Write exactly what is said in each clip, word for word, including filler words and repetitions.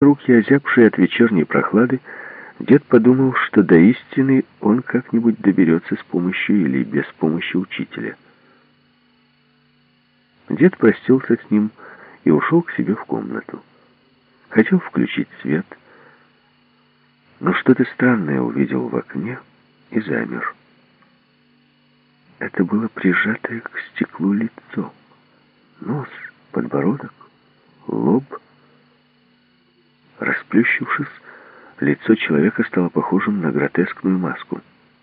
руки, озябшие от вечерней прохлады, дед подумал, что до истины он как-нибудь доберется с помощью или без помощи учителя. Дед простился с ним и ушел к себе в комнату. Хотел включить свет, но что-то странное увидел в окне и замер. Это было прижатое к стеклу лицо. Нос, подбородок, лоб. Расплющившись, лицо человека стало похожим на гротескную маску.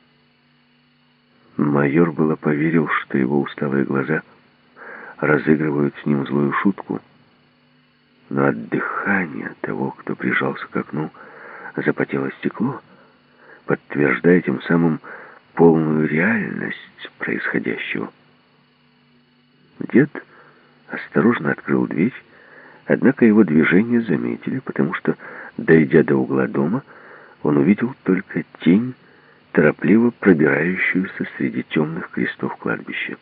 Майор было поверил, что его усталые глаза разыгрывают с ним злую шутку, но от дыхания того, кто прижался к окну, запотело стекло, подтверждая тем самым полную реальность происходящего. Дед осторожно открыл дверь, однако его движение заметили, потому что, дойдя до угла дома, он увидел только тень, торопливо пробирающуюся среди темных крестов кладбища.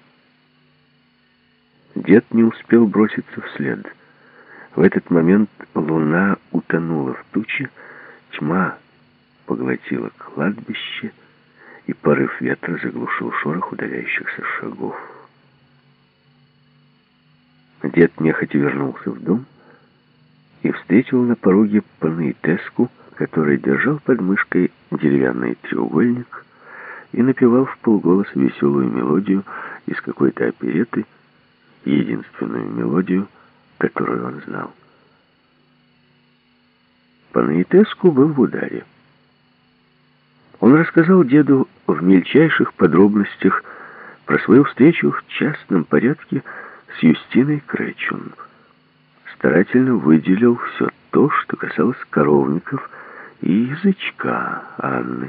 Дед не успел броситься вслед. В этот момент луна утонула в туче, тьма поглотила кладбище, и порыв ветра заглушил шорох удаляющихся шагов. Дед нехотя вернулся в дом и встретил на пороге Панаитеску, который держал под мышкой деревянный треугольник и напевал вполголоса веселую мелодию из какой-то оперетты, единственную мелодию, которую он знал. Панаитеску был в ударе. Он рассказал деду в мельчайших подробностях про свою встречу в частном порядке с Юстиной Кречун. Старательно выделил все то, что касалось коровников и язычка Анны.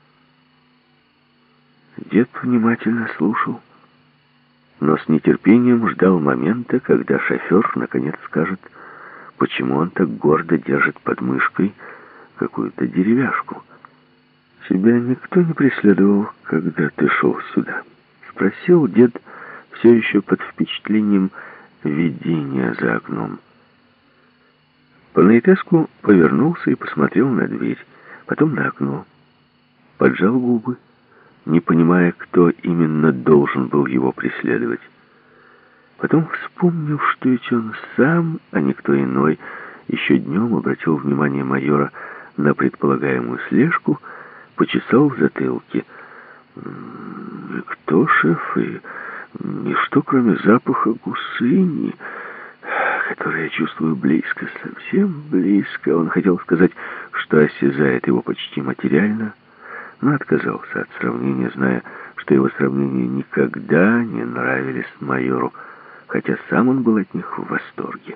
Дед внимательно слушал, но с нетерпением ждал момента, когда шофер наконец скажет, почему он так гордо держит под мышкой какую-то деревяшку. «Тебя никто не преследовал, когда ты шел сюда?» — спросил дед, все еще под впечатлением видения за окном. Панаитеску повернулся и посмотрел на дверь, потом на окно, поджал губы, не понимая, кто именно должен был его преследовать. Потом, вспомнив, что ведь он сам, а не кто иной, еще днем обратил внимание майора на предполагаемую слежку, почесал в затылке. «Никто, шеф, и ничто, кроме запаха гусыни, который я чувствую близко, совсем близко». Он хотел сказать, что осязает его почти материально, но отказался от сравнения, зная, что его сравнения никогда не нравились майору, хотя сам он был от них в восторге.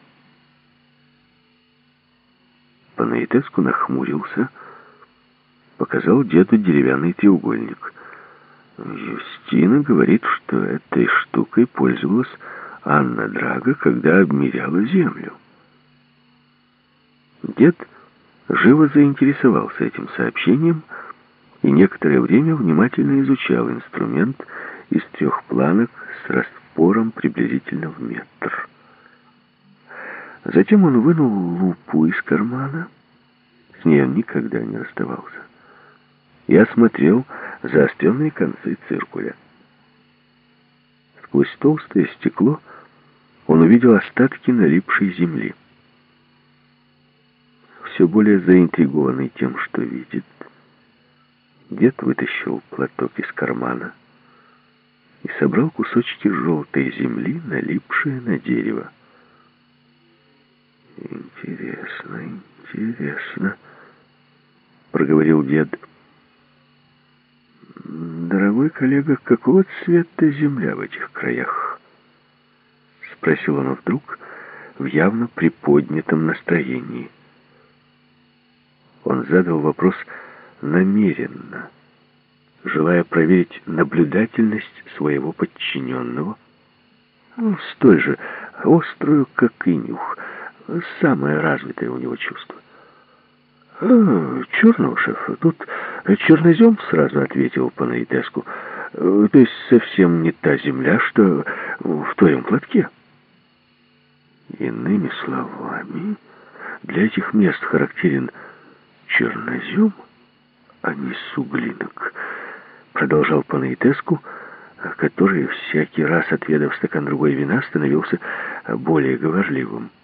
Панаитеску нахмурился, показал деду деревянный треугольник. Юстина говорит, что этой штукой пользовалась Анна Драга, когда обмеряла землю. Дед живо заинтересовался этим сообщением и некоторое время внимательно изучал инструмент из трех планок с распором приблизительно в метр. Затем он вынул лупу из кармана, с ней он никогда не расставался, и осмотрел заостренные концы циркуля. Сквозь толстое стекло он увидел остатки налипшей земли. Все более заинтригованный тем, что видит, дед вытащил платок из кармана и собрал кусочки желтой земли, налипшие на дерево. «Интересно, интересно», — проговорил дед. «Дорогой коллега, какого цвета земля в этих краях?» — спросил он вдруг в явно приподнятом настроении. Он задал вопрос намеренно, желая проверить наблюдательность своего подчиненного, ну, столь же острую, как и нюх, самое развитое у него чувство. «А, черного, шеф, тут чернозем», — сразу ответил Панаитеску. «То есть совсем не та земля, что в твоем платке». «Иными словами, Для этих мест характерен чернозем, а не суглинок, продолжал Панаитеску, который всякий раз, отведав стакан другой вина, становился более говорливым.